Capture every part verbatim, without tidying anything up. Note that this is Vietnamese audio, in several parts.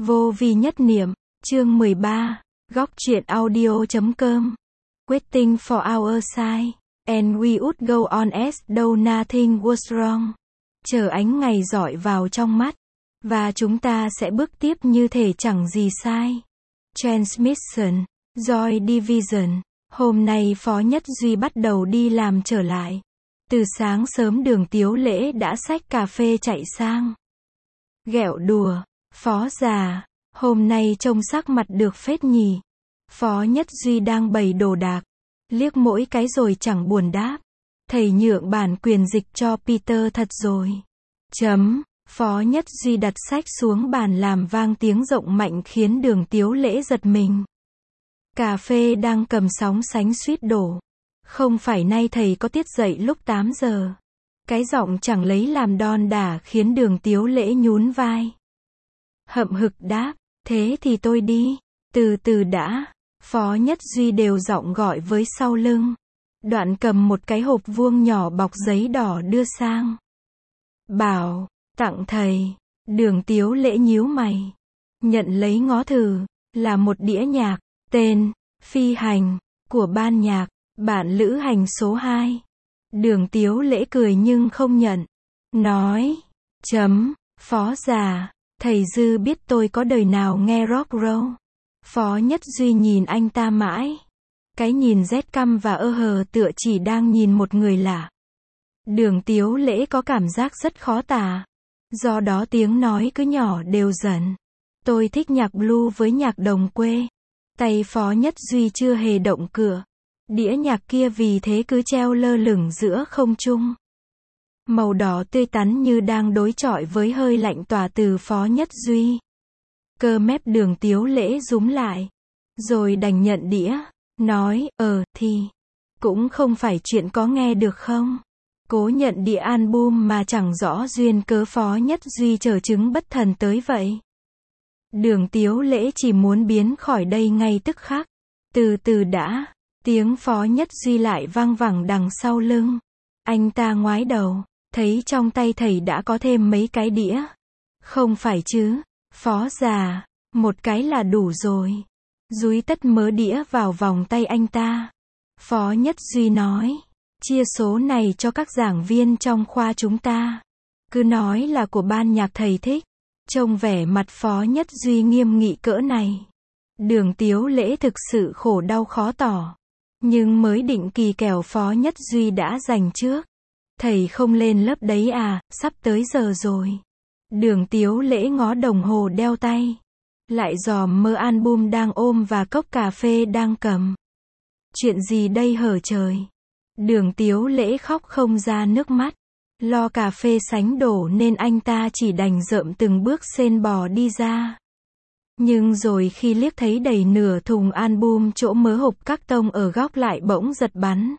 Vô vi nhất niệm, chương mười ba, góc truyện audio chấm com. Waiting for our sign, and we would go on as though nothing was wrong. Chờ ánh ngày rọi vào trong mắt, và chúng ta sẽ bước tiếp như thể chẳng gì sai. Transmission, Joy Division. Hôm nay Phó Nhất Duy bắt đầu đi làm trở lại. Từ sáng sớm Đường Tiếu Lễ đã xách cà phê chạy sang. Ghẹo đùa, Phó già, hôm nay trông sắc mặt được phết nhỉ. Phó Nhất Duy đang bày đồ đạc, liếc mỗi cái rồi chẳng buồn đáp. Thầy nhượng bản quyền dịch cho Peter thật rồi. Chấm, Phó Nhất Duy đặt sách xuống bàn làm vang tiếng rộng mạnh khiến Đường Tiếu Lễ giật mình. Cà phê đang cầm sóng sánh suýt đổ. Không phải nay thầy có tiết dậy lúc tám giờ. Cái giọng chẳng lấy làm đon đả khiến Đường Tiếu Lễ nhún vai. Hậm hực đáp, thế thì tôi đi. Từ từ đã. Phó Nhất Duy đều giọng gọi với sau lưng. Đoạn cầm một cái hộp vuông nhỏ bọc giấy đỏ đưa sang. Bảo, tặng thầy. Đường Tiếu Lễ nhíu mày. Nhận lấy ngó thử, là một đĩa nhạc, tên, Phi Hành, của ban nhạc, Bạn Lữ Hành số hai. Đường Tiếu Lễ cười nhưng không nhận. Nói, chấm, Phó già, thầy dư biết tôi có đời nào nghe rock roll. Phó Nhất Duy nhìn anh ta mãi. Cái nhìn rét căm và ơ hờ tựa chỉ đang nhìn một người lạ. Đường Tiếu Lễ có cảm giác rất khó tả. Do đó tiếng nói cứ nhỏ đều dần. Tôi thích nhạc blue với nhạc đồng quê. Tay Phó Nhất Duy chưa hề động cửa. Đĩa nhạc kia vì thế cứ treo lơ lửng giữa không trung. Màu đỏ tươi tắn như đang đối chọi với hơi lạnh tỏa từ Phó Nhất Duy. Cơ mép Đường Tiếu Lễ rúm lại. Rồi đành nhận đĩa. Nói, ờ, thì. Cũng không phải chuyện có nghe được không. Cố nhận đĩa album mà chẳng rõ duyên cớ Phó Nhất Duy chờ chứng bất thần tới vậy. Đường Tiếu Lễ chỉ muốn biến khỏi đây ngay tức khắc. Từ từ đã. Tiếng Phó Nhất Duy lại vang vẳng đằng sau lưng. Anh ta ngoái đầu. Thấy trong tay thầy đã có thêm mấy cái đĩa. Không phải chứ. Phó già. Một cái là đủ rồi. Dúi tất mớ đĩa vào vòng tay anh ta. Phó Nhất Duy nói. Chia số này cho các giảng viên trong khoa chúng ta. Cứ nói là của ban nhạc thầy thích. Trông vẻ mặt Phó Nhất Duy nghiêm nghị cỡ này. Đường Tiếu Lễ thực sự khổ đau khó tỏ. Nhưng mới định kỳ kèo Phó Nhất Duy đã giành trước. Thầy không lên lớp đấy à, sắp tới giờ rồi. Đường Tiếu Lễ ngó đồng hồ đeo tay. Lại dòm mơ album đang ôm và cốc cà phê đang cầm. Chuyện gì đây hở trời. Đường Tiếu Lễ khóc không ra nước mắt. Lo cà phê sánh đổ nên anh ta chỉ đành rợm từng bước sên bò đi ra. Nhưng rồi khi liếc thấy đầy nửa thùng album chỗ mớ hộp các tông ở góc lại bỗng giật bắn.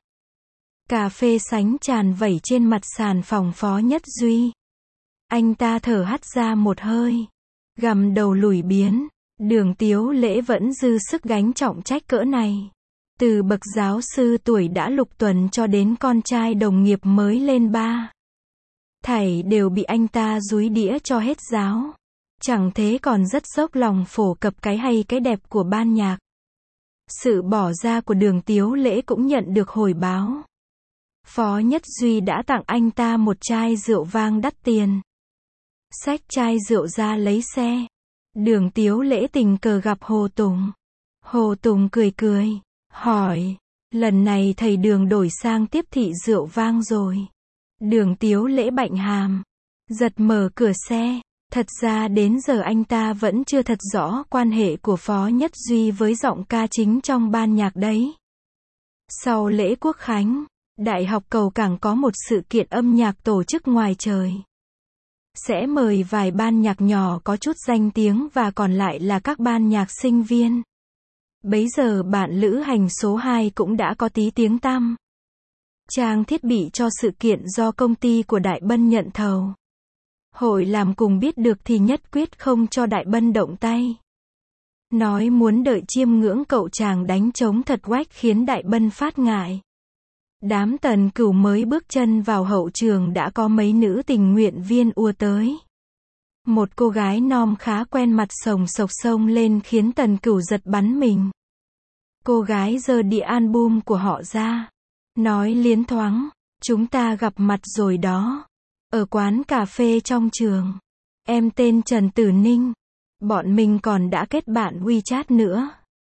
Cà phê sánh tràn vẩy trên mặt sàn phòng Phó Nhất Duy. Anh ta thở hắt ra một hơi. Gằm đầu lùi biến. Đường Tiếu Lễ vẫn dư sức gánh trọng trách cỡ này. Từ bậc giáo sư tuổi đã lục tuần cho đến con trai đồng nghiệp mới lên ba. Thảy đều bị anh ta dúi đĩa cho hết giáo. Chẳng thế còn rất dốc lòng phổ cập cái hay cái đẹp của ban nhạc. Sự bỏ ra của Đường Tiếu Lễ cũng nhận được hồi báo. Phó Nhất Duy đã tặng anh ta một chai rượu vang đắt tiền. Xách chai rượu ra lấy xe. Đường Tiếu Lễ tình cờ gặp Hồ Tùng. Hồ Tùng cười cười, hỏi, lần này thầy Đường đổi sang tiếp thị rượu vang rồi. Đường Tiếu Lễ bạnh hàm, giật mở cửa xe. Thật ra đến giờ anh ta vẫn chưa thật rõ quan hệ của Phó Nhất Duy với giọng ca chính trong ban nhạc đấy. Sau lễ Quốc Khánh, Đại học Cầu Cảng có một sự kiện âm nhạc tổ chức ngoài trời. Sẽ mời vài ban nhạc nhỏ có chút danh tiếng và còn lại là các ban nhạc sinh viên. Bấy giờ Bạn Lữ Hành số hai cũng đã có tí tiếng tăm. Trang thiết bị cho sự kiện do công ty của Đại Bân nhận thầu. Hội làm cùng biết được thì nhất quyết không cho Đại Bân động tay. Nói muốn đợi chiêm ngưỡng cậu chàng đánh trống thật oách khiến Đại Bân phát ngại. Đám Tần Cửu mới bước chân vào hậu trường đã có mấy nữ tình nguyện viên ùa tới. Một cô gái non khá quen mặt sồng sộc xông lên khiến Tần Cửu giật bắn mình. Cô gái giơ đĩa album của họ ra, nói liến thoáng, chúng ta gặp mặt rồi đó, ở quán cà phê trong trường. Em tên Trần Tử Ninh, bọn mình còn đã kết bạn WeChat nữa.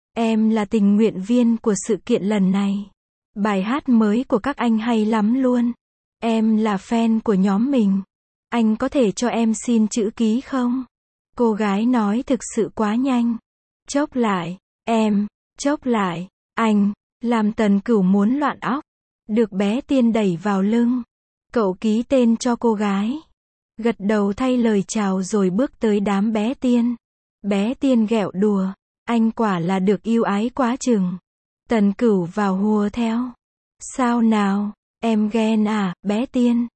Em là tình nguyện viên của sự kiện lần này. Bài hát mới của các anh hay lắm luôn. Em là fan của nhóm mình. Anh có thể cho em xin chữ ký không? Cô gái nói thực sự quá nhanh. Chốc lại, em, chốc lại, anh, làm Tần Cửu muốn loạn óc. Được bé Tiên đẩy vào lưng. Cậu ký tên cho cô gái. Gật đầu thay lời chào rồi bước tới đám bé Tiên. Bé Tiên ghẹo đùa. Anh quả là được yêu ái quá chừng. Tần Cửu vào hùa theo. Sao nào, em ghen à, bé Tiên?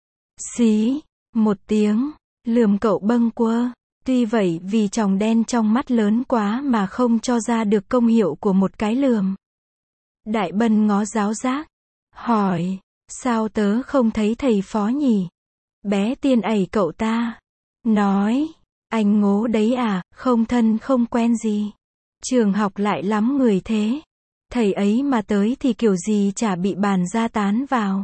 Xí, một tiếng, lườm cậu bâng quơ. Tuy vậy vì tròng đen trong mắt lớn quá mà không cho ra được công hiệu của một cái lườm. Đại Bân ngó giáo giác. Hỏi, sao tớ không thấy thầy Phó nhỉ? Bé Tiên ẩy cậu ta. Nói, anh ngố đấy à, không thân không quen gì. Trường học lại lắm người thế. Thầy ấy mà tới thì kiểu gì chả bị bàn ra tán vào.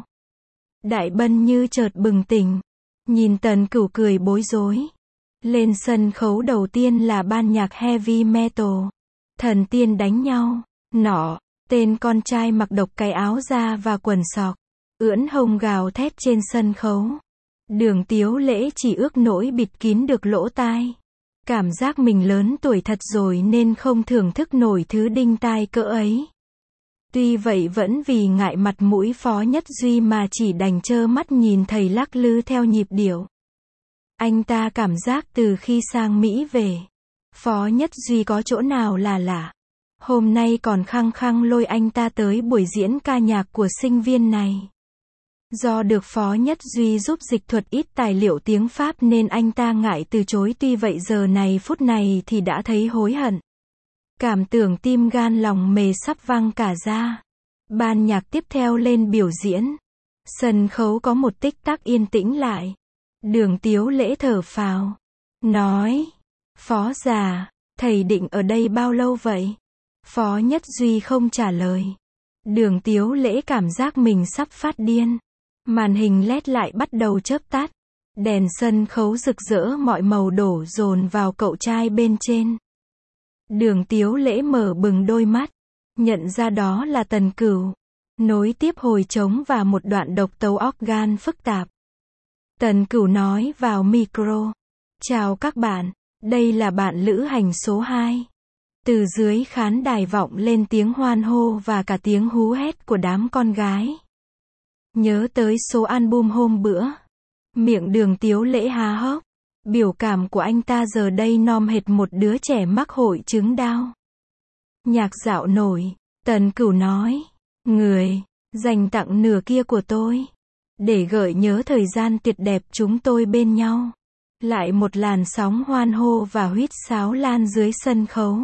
Đại Bân như chợt bừng tỉnh. Nhìn Tần Cửu cười bối rối. Lên sân khấu đầu tiên là ban nhạc heavy metal. Thần tiên đánh nhau. Nọ, tên con trai mặc độc cái áo da và quần sọc. Ưỡn hông gào thét trên sân khấu. Đường Tiếu Lễ chỉ ước nỗi bịt kín được lỗ tai. Cảm giác mình lớn tuổi thật rồi nên không thưởng thức nổi thứ đinh tai cỡ ấy. Tuy vậy vẫn vì ngại mặt mũi Phó Nhất Duy mà chỉ đành trơ mắt nhìn thầy lắc lư theo nhịp điệu. Anh ta cảm giác từ khi sang Mỹ về, Phó Nhất Duy có chỗ nào là lạ. Hôm nay còn khăng khăng lôi anh ta tới buổi diễn ca nhạc của sinh viên này. Do được Phó Nhất Duy giúp dịch thuật ít tài liệu tiếng Pháp nên anh ta ngại từ chối, tuy vậy giờ này phút này thì đã thấy hối hận. Cảm tưởng tim gan lòng mề sắp văng cả ra. Ban nhạc tiếp theo lên biểu diễn. Sân khấu có một tích tắc yên tĩnh lại. Đường Tiếu Lễ thở phào. Nói, Phó già, thầy định ở đây bao lâu vậy? Phó Nhất Duy không trả lời. Đường Tiếu Lễ cảm giác mình sắp phát điên. Màn hình led lại bắt đầu chớp tắt. Đèn sân khấu rực rỡ mọi màu đổ dồn vào cậu trai bên trên. Đường Tiếu Lễ mở bừng đôi mắt. Nhận ra đó là Tần Cửu. Nối tiếp hồi trống và một đoạn độc tấu organ phức tạp. Tần Cửu nói vào micro. Chào các bạn, đây là bạn lữ hành số hai. Từ dưới khán đài vọng lên tiếng hoan hô và cả tiếng hú hét của đám con gái. Nhớ tới số album hôm bữa. Miệng Đường Tiếu Lễ há hốc. Biểu cảm của anh ta giờ đây nom hệt một đứa trẻ mắc hội chứng đau. Nhạc dạo nổi, Tần Cửu nói. Người, dành tặng nửa kia của tôi. Để gợi nhớ thời gian tuyệt đẹp chúng tôi bên nhau. Lại một làn sóng hoan hô và huýt sáo lan dưới sân khấu.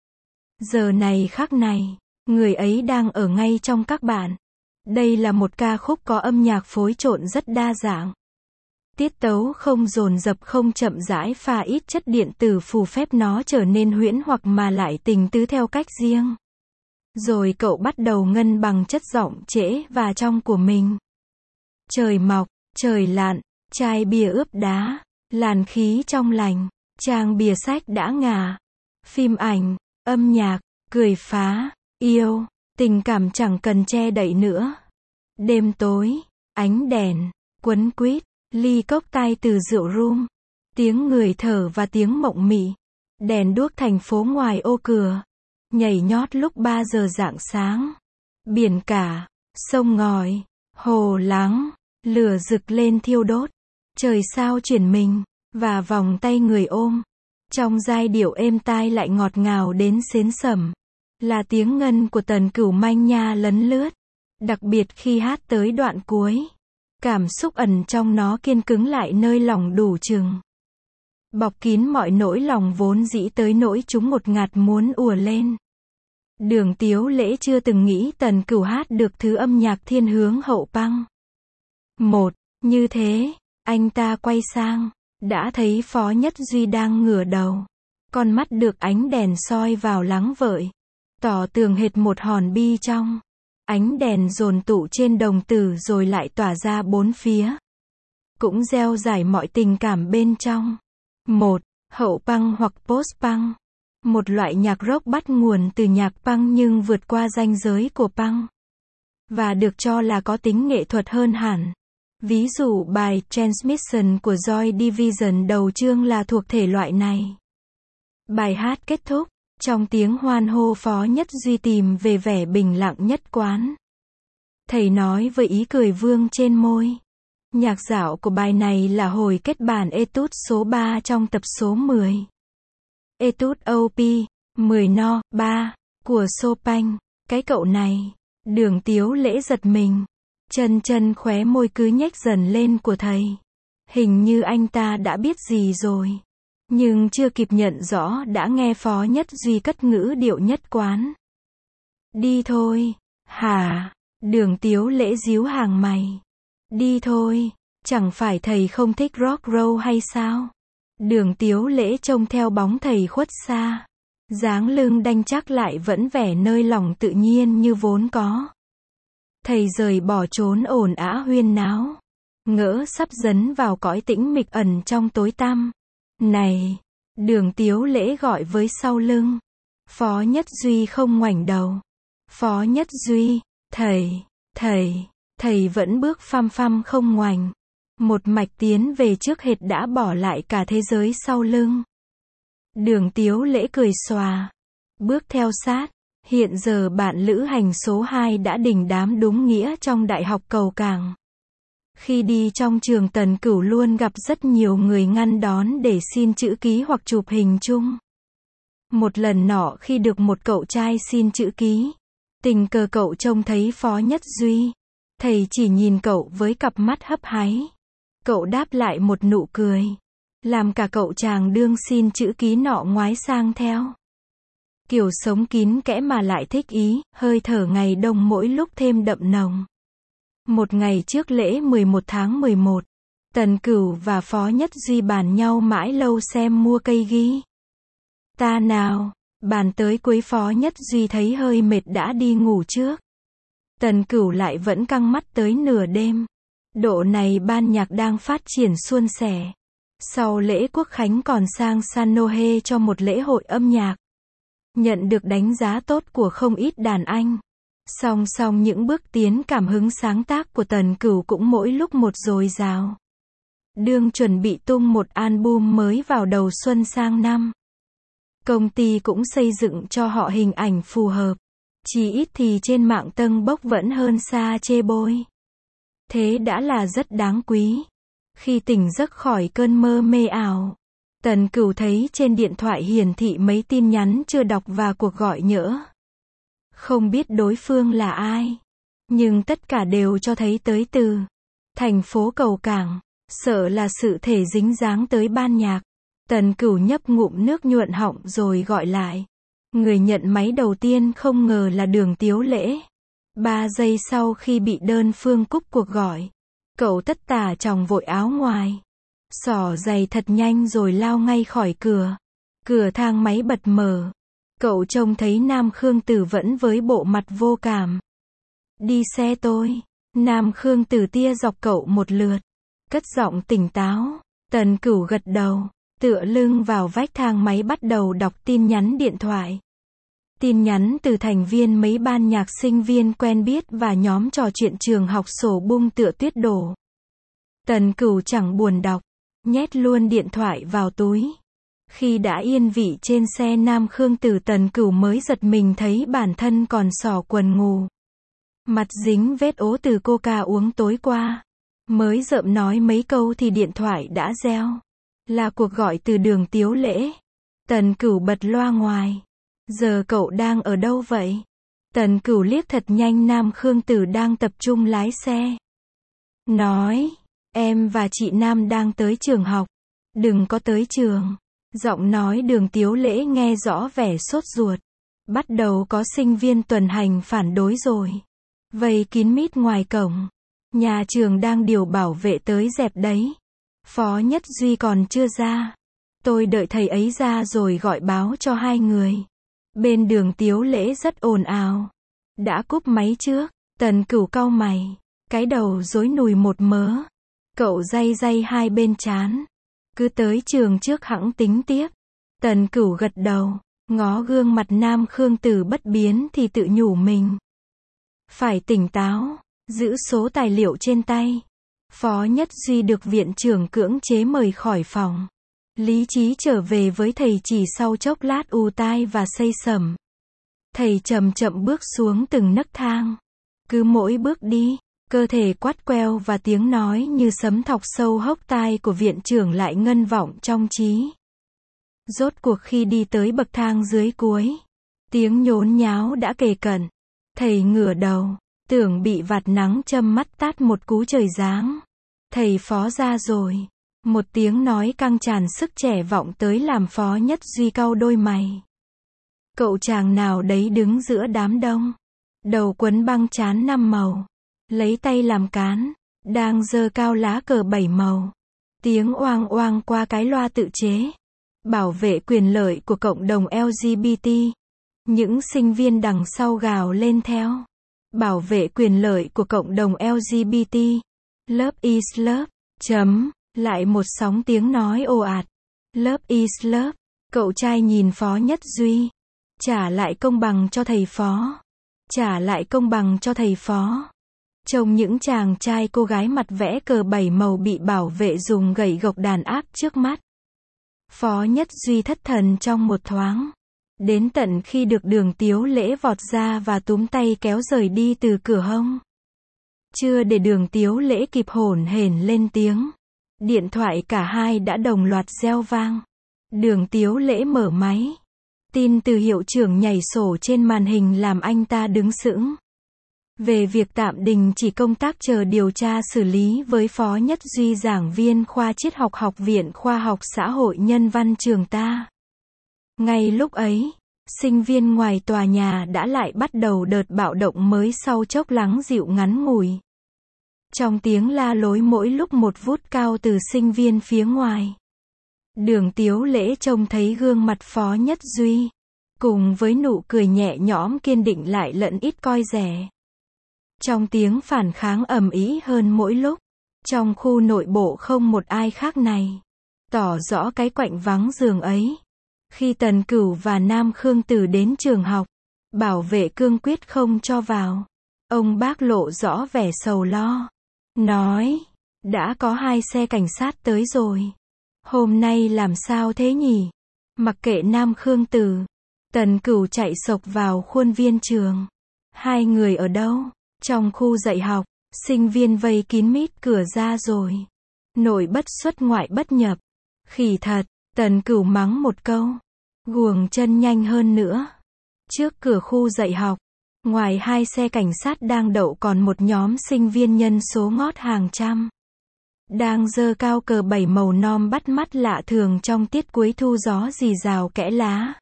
Giờ này khắc này, người ấy đang ở ngay trong các bạn. Đây là một ca khúc có âm nhạc phối trộn rất đa dạng. Tiết tấu không dồn dập, không chậm rãi, pha ít chất điện tử phù phép nó trở nên huyễn hoặc mà lại tình tứ theo cách riêng. Rồi cậu bắt đầu ngân bằng chất giọng trễ và trong của mình. Trời mọc, trời lặn, chai bia ướp đá, làn khí trong lành, trang bìa sách đã ngả. Phim ảnh, âm nhạc, cười phá, yêu, tình cảm chẳng cần che đậy nữa. Đêm tối, ánh đèn, quấn quýt, ly cốc tai từ rượu rum, tiếng người thở và tiếng mộng mị. Đèn đuốc thành phố ngoài ô cửa, nhảy nhót lúc ba giờ rạng sáng. Biển cả, sông ngòi, hồ lắng, lửa rực lên thiêu đốt. Trời sao chuyển mình, và vòng tay người ôm. Trong giai điệu êm tai lại ngọt ngào đến xến sẩm. Là tiếng ngân của Tần Cửu manh nha lấn lướt. Đặc biệt khi hát tới đoạn cuối. Cảm xúc ẩn trong nó kiên cứng lại nơi lòng đủ chừng. Bọc kín mọi nỗi lòng vốn dĩ tới nỗi chúng một ngạt muốn ùa lên. Đường Tiếu Lễ chưa từng nghĩ Tần Cửu hát được thứ âm nhạc thiên hướng hậu punk. Một, như thế, anh ta quay sang, đã thấy Phó Nhất Duy đang ngửa đầu. Con mắt được ánh đèn soi vào lắng vợi, tỏ tường hệt một hòn bi trong. Ánh đèn dồn tụ trên đồng tử rồi lại tỏa ra bốn phía. Cũng gieo rải mọi tình cảm bên trong. Một, hậu punk hoặc post-punk. Một loại nhạc rock bắt nguồn từ nhạc punk nhưng vượt qua ranh giới của punk. Và được cho là có tính nghệ thuật hơn hẳn. Ví dụ bài Transmission của Joy Division đầu chương là thuộc thể loại này. Bài hát kết thúc, trong tiếng hoan hô Phó Nhất Duy tìm về vẻ bình lặng nhất quán. Thầy nói với ý cười vương trên môi. Nhạc dạo của bài này là hồi kết bản Etude số ba trong tập số mười. Etude op. mười no. ba của Chopin. Cái cậu này. Đường Tiếu Lễ giật mình. Chân chân khóe môi cứ nhếch dần lên của thầy. Hình như anh ta đã biết gì rồi. Nhưng chưa kịp nhận rõ đã nghe Phó Nhất Duy cất ngữ điệu nhất quán. Đi thôi. Hả? Đường Tiếu Lễ díu hàng mày. Đi thôi. Chẳng phải thầy không thích rock roll hay sao? Đường Tiếu Lễ trông theo bóng thầy khuất xa. Dáng lưng đanh chắc lại vẫn vẻ nơi lòng tự nhiên như vốn có. Thầy rời bỏ trốn ồn ào huyên náo. Ngỡ sắp dấn vào cõi tĩnh mịch ẩn trong tối tăm. Này! Đường Tiếu Lễ gọi với sau lưng. Phó Nhất Duy không ngoảnh đầu. Phó Nhất Duy, thầy, thầy, thầy vẫn bước phăm phăm không ngoảnh. Một mạch tiến về trước hệt đã bỏ lại cả thế giới sau lưng. Đường Tiếu Lễ cười xòa. Bước theo sát. Hiện giờ bạn lữ hành số hai đã đình đám đúng nghĩa trong Đại học Cầu Cảng. Khi đi trong trường Tần Cửu luôn gặp rất nhiều người ngăn đón để xin chữ ký hoặc chụp hình chung. Một lần nọ khi được một cậu trai xin chữ ký, tình cờ cậu trông thấy Phó Nhất Duy. Thầy chỉ nhìn cậu với cặp mắt hấp háy. Cậu đáp lại một nụ cười. Làm cả cậu chàng đương xin chữ ký nọ ngoái sang theo. Kiểu sống kín kẽ mà lại thích ý, hơi thở ngày đông mỗi lúc thêm đậm nồng. Một ngày trước lễ mười một tháng mười một, Tần Cửu và Phó Nhất Duy bàn nhau mãi lâu xem mua cây ghi. Ta nào, bàn tới cuối Phó Nhất Duy thấy hơi mệt đã đi ngủ trước. Tần Cửu lại vẫn căng mắt tới nửa đêm. Độ này ban nhạc đang phát triển suôn sẻ. Sau lễ Quốc Khánh còn sang San Nohe cho một lễ hội âm nhạc. Nhận được đánh giá tốt của không ít đàn anh. Song song những bước tiến cảm hứng sáng tác của Tần Cửu cũng mỗi lúc một dồi dào. Đương chuẩn bị tung một album mới vào đầu xuân sang năm. Công ty cũng xây dựng cho họ hình ảnh phù hợp. Chỉ ít thì trên mạng tâng bốc vẫn hơn xa chê bôi. Thế đã là rất đáng quý. Khi tỉnh giấc khỏi cơn mơ mê ảo, Tần Cửu thấy trên điện thoại hiển thị mấy tin nhắn chưa đọc và cuộc gọi nhỡ. Không biết đối phương là ai, nhưng tất cả đều cho thấy tới từ thành phố Cầu Cảng, sợ là sự thể dính dáng tới ban nhạc. Tần Cửu nhấp ngụm nước nhuận họng rồi gọi lại. Người nhận máy đầu tiên không ngờ là Đường Tiếu Lễ. Ba giây sau khi bị đơn phương cúp cuộc gọi, cậu tất tả chòng vội áo ngoài, xỏ giày thật nhanh rồi lao ngay khỏi cửa. Cửa thang máy bật mở. Cậu trông thấy Nam Khương Tử vẫn với bộ mặt vô cảm. Đi xe tôi. Nam Khương Tử tia dọc cậu một lượt. Cất giọng tỉnh táo. Tần Cửu gật đầu. Tựa lưng vào vách thang máy bắt đầu đọc tin nhắn điện thoại. Tin nhắn từ thành viên mấy ban nhạc sinh viên quen biết và nhóm trò chuyện trường học sổ bung tựa tuyết đổ. Tần Cửu chẳng buồn đọc. Nhét luôn điện thoại vào túi. Khi đã yên vị trên xe Nam Khương Tử, Tần Cửu mới giật mình thấy bản thân còn xỏ quần ngủ. Mặt dính vết ố từ coca uống tối qua. Mới rợm nói mấy câu thì điện thoại đã reo. Là cuộc gọi từ Đường Tiếu Lễ. Tần Cửu bật loa ngoài. Giờ cậu đang ở đâu vậy? Tần Cửu liếc thật nhanh Nam Khương Tử đang tập trung lái xe. Nói, em và chị Nam đang tới trường học. Đừng có tới trường. Giọng nói Đường Tiếu Lễ nghe rõ vẻ sốt ruột. Bắt đầu có sinh viên tuần hành phản đối rồi. Vây kín mít ngoài cổng. Nhà trường đang điều bảo vệ tới dẹp đấy. Phó Nhất Duy còn chưa ra. Tôi đợi thầy ấy ra rồi gọi báo cho hai người. Bên đường Tiếu Lễ rất ồn ào. Đã cúp máy trước. Tần Cửu cau mày. Cái đầu rối nùi một mớ. Cậu day day hai bên trán. Cứ tới trường trước hẵng tính tiếp. Tần Cửu gật đầu. Ngó gương mặt Nam Khương Tử bất biến thì tự nhủ mình. Phải tỉnh táo. Giữ số tài liệu trên tay. Phó Nhất Duy được viện trưởng cưỡng chế mời khỏi phòng. Lý trí trở về với thầy chỉ sau chốc lát ù tai và say sẩm. Thầy chậm chậm bước xuống từng nấc thang. Cứ mỗi bước đi, cơ thể quắt queo và tiếng nói như sấm thọc sâu hốc tai của viện trưởng lại ngân vọng trong trí. Rốt cuộc khi đi tới bậc thang dưới cuối, tiếng nhốn nháo đã kề cận. Thầy ngửa đầu, tưởng bị vạt nắng châm mắt tát một cú trời giáng. Thầy Phó ra rồi. Một tiếng nói căng tràn sức trẻ vọng tới làm Phó Nhất Duy cau đôi mày. Cậu chàng nào đấy đứng giữa đám đông. Đầu quấn băng trán năm màu. Lấy tay làm cán. Đang giơ cao lá cờ bảy màu. Tiếng oang oang qua cái loa tự chế. Bảo vệ quyền lợi của cộng đồng lờ giê bê tê. Những sinh viên đằng sau gào lên theo. Bảo vệ quyền lợi của cộng đồng lờ giê bê tê. Love is love. Chấm. Lại một sóng tiếng nói ồ ạt. Love is love. Cậu trai nhìn Phó Nhất Duy. Trả lại công bằng cho thầy Phó. Trả lại công bằng cho thầy Phó. Trông những chàng trai cô gái mặt vẽ cờ bảy màu bị bảo vệ dùng gậy gộc đàn áp trước mắt. Phó Nhất Duy thất thần trong một thoáng. Đến tận khi được Đường Tiếu Lễ vọt ra và túm tay kéo rời đi từ cửa hông. Chưa để Đường Tiếu Lễ kịp hổn hển lên tiếng. Điện thoại cả hai đã đồng loạt reo vang. Đường Tiếu Lễ mở máy. Tin từ hiệu trưởng nhảy sổ trên màn hình làm anh ta đứng sững. Về việc tạm đình chỉ công tác chờ điều tra xử lý với Phó Nhất Duy giảng viên khoa triết học Học viện Khoa học Xã hội Nhân văn trường ta. Ngay lúc ấy, sinh viên ngoài tòa nhà đã lại bắt đầu đợt bạo động mới sau chốc lắng dịu ngắn ngủi. Trong tiếng la lối mỗi lúc một vút cao từ sinh viên phía ngoài. Đường Tiếu Lễ trông thấy gương mặt Phó Nhất Duy. Cùng với nụ cười nhẹ nhõm kiên định lại lẫn ít coi rẻ. Trong tiếng phản kháng ầm ĩ hơn mỗi lúc. Trong khu nội bộ không một ai khác này. Tỏ rõ cái quạnh vắng giường ấy. Khi Tần Cửu và Nam Khương Tử đến trường học. Bảo vệ cương quyết không cho vào. Ông bác lộ rõ vẻ sầu lo. Nói. Đã có hai xe cảnh sát tới rồi. Hôm nay làm sao thế nhỉ? Mặc kệ Nam Khương Tử. Tần Cửu chạy sộc vào khuôn viên trường. Hai người ở đâu? Trong khu dạy học. Sinh viên vây kín mít cửa ra rồi. Nội bất xuất ngoại bất nhập. Khỉ thật. Tần Cửu mắng một câu. Guồng chân nhanh hơn nữa. Trước cửa khu dạy học. Ngoài hai xe cảnh sát đang đậu còn một nhóm sinh viên nhân số ngót hàng trăm. Đang giơ cao cờ bảy màu nom bắt mắt lạ thường trong tiết cuối thu gió rì rào kẽ lá.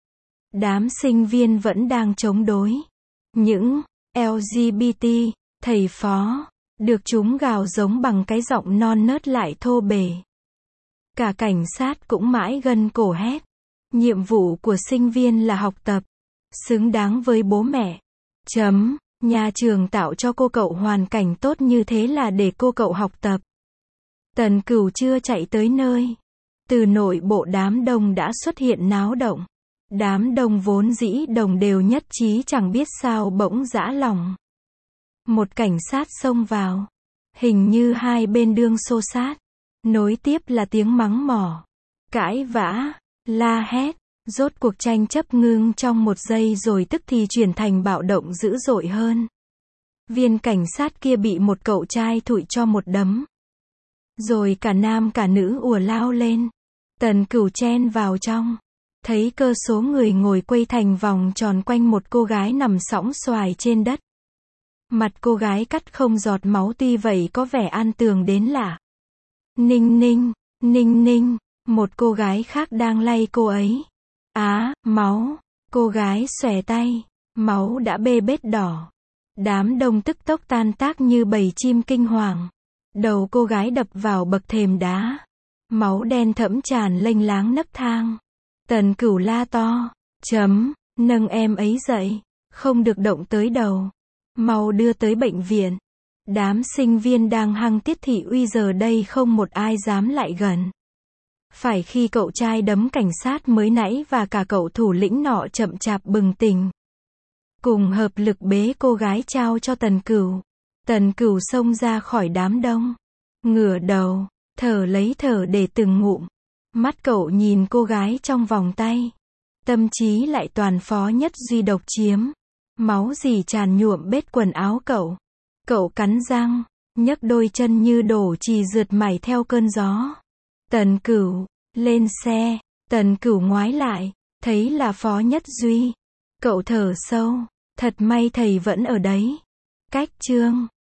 Đám sinh viên vẫn đang chống đối. Những lờ giê bê tê, thầy Phó, được chúng gào giống bằng cái giọng non nớt lại thô bề. Cả cảnh sát cũng mãi gân cổ hét. Nhiệm vụ của sinh viên là học tập. Xứng đáng với bố mẹ. Chấm. Nhà trường tạo cho cô cậu hoàn cảnh tốt như thế là để cô cậu học tập. Tần Cửu chưa chạy tới nơi. Từ nội bộ đám đông đã xuất hiện náo động. Đám đông vốn dĩ đồng đều nhất trí chẳng biết sao bỗng giã lòng. Một cảnh sát xông vào. Hình như hai bên đương xô xát. Nối tiếp là tiếng mắng mỏ. Cãi vã. La hét. Rốt cuộc tranh chấp ngưng trong một giây rồi tức thì chuyển thành bạo động dữ dội hơn. Viên cảnh sát kia bị một cậu trai thụi cho một đấm. Rồi cả nam cả nữ ùa lao lên. Tần Cửu chen vào trong. Thấy cơ số người ngồi quây thành vòng tròn quanh một cô gái nằm sõng xoài trên đất. Mặt cô gái cắt không giọt máu tuy vậy có vẻ an tường đến lạ. Ninh ninh, ninh ninh, một cô gái khác đang lay cô ấy. Á, máu. Cô gái xòe tay. Máu đã bê bết đỏ. Đám đông tức tốc tan tác như bầy chim kinh hoàng. Đầu cô gái đập vào bậc thềm đá. Máu đen thẫm tràn lênh láng nấc thang. Tần Cửu la to. Chấm, nâng em ấy dậy. Không được động tới đầu. Mau đưa tới bệnh viện. Đám sinh viên đang hăng tiết thị uy giờ đây không một ai dám lại gần. Phải khi cậu trai đấm cảnh sát mới nãy và cả cậu thủ lĩnh nọ chậm chạp bừng tỉnh. Cùng hợp lực bế cô gái trao cho Tần Cửu. Tần Cửu xông ra khỏi đám đông. Ngửa đầu, thở lấy thở để từng ngụm. Mắt cậu nhìn cô gái trong vòng tay. Tâm trí lại toàn Phó Nhất Duy độc chiếm. Máu dì tràn nhuộm bết quần áo cậu. Cậu cắn răng, nhấc đôi chân như đổ chì rượt mải theo cơn gió. Tần Cửu, lên xe. Tần Cửu ngoái lại, thấy là Phó Nhất Duy. Cậu thở sâu, thật may thầy vẫn ở đấy. Cách chương